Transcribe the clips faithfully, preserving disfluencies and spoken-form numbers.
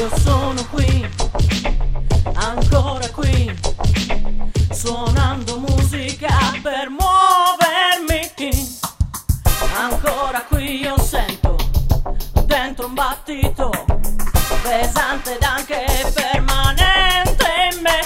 Io sono qui, ancora qui, suonando musica per muovermi. Ancora qui io sento dentro un battito pesante ed anche permanente in me.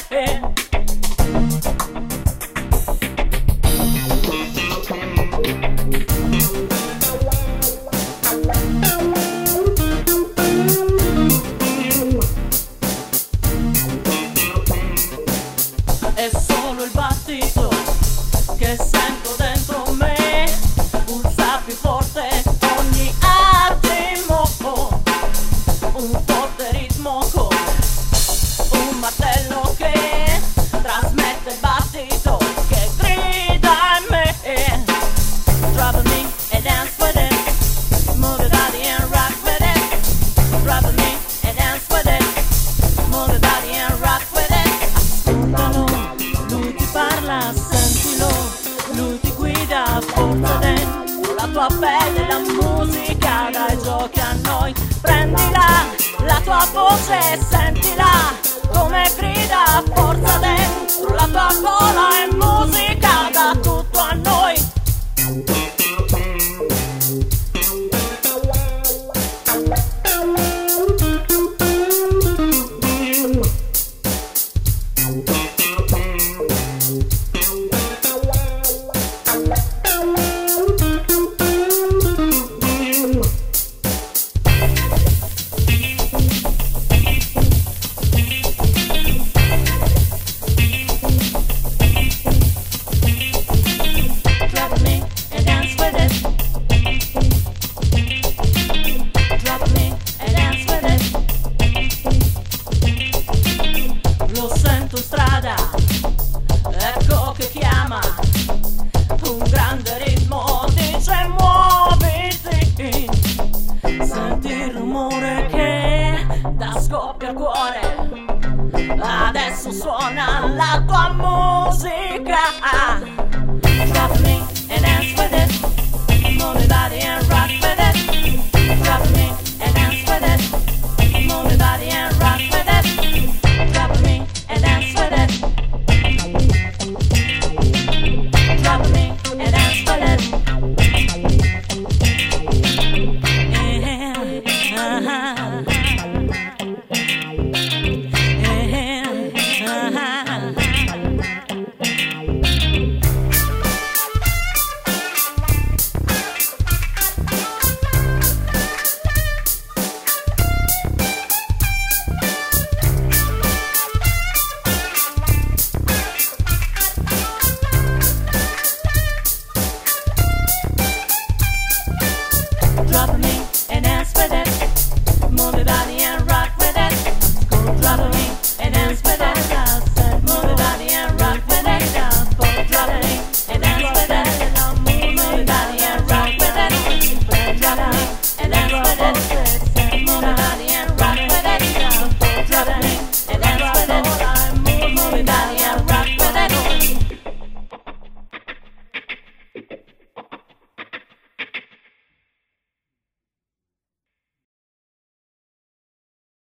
È solo il battito che sento dentro me, pulsa più forte ogni attimo, un forte ritmo come un martello che trasmette il battito che grida in me. Drop me and dance with it, move your body and rock with it. Drop me and dance with it, move your body and rock with it. Ascoltalo, lui ti parla, sentilo, lui ti guida, porta dentro la tua pelle, la musica dai giochi a noi. Prendila, la tua voce, sentila come grida, porta dentro la tua gola e musica da tutto a noi. Lo sento in strada, ecco che chiama, un grande ritmo dice muoviti. Senti il rumore che dà scoppio al cuore, adesso suona la tua musica.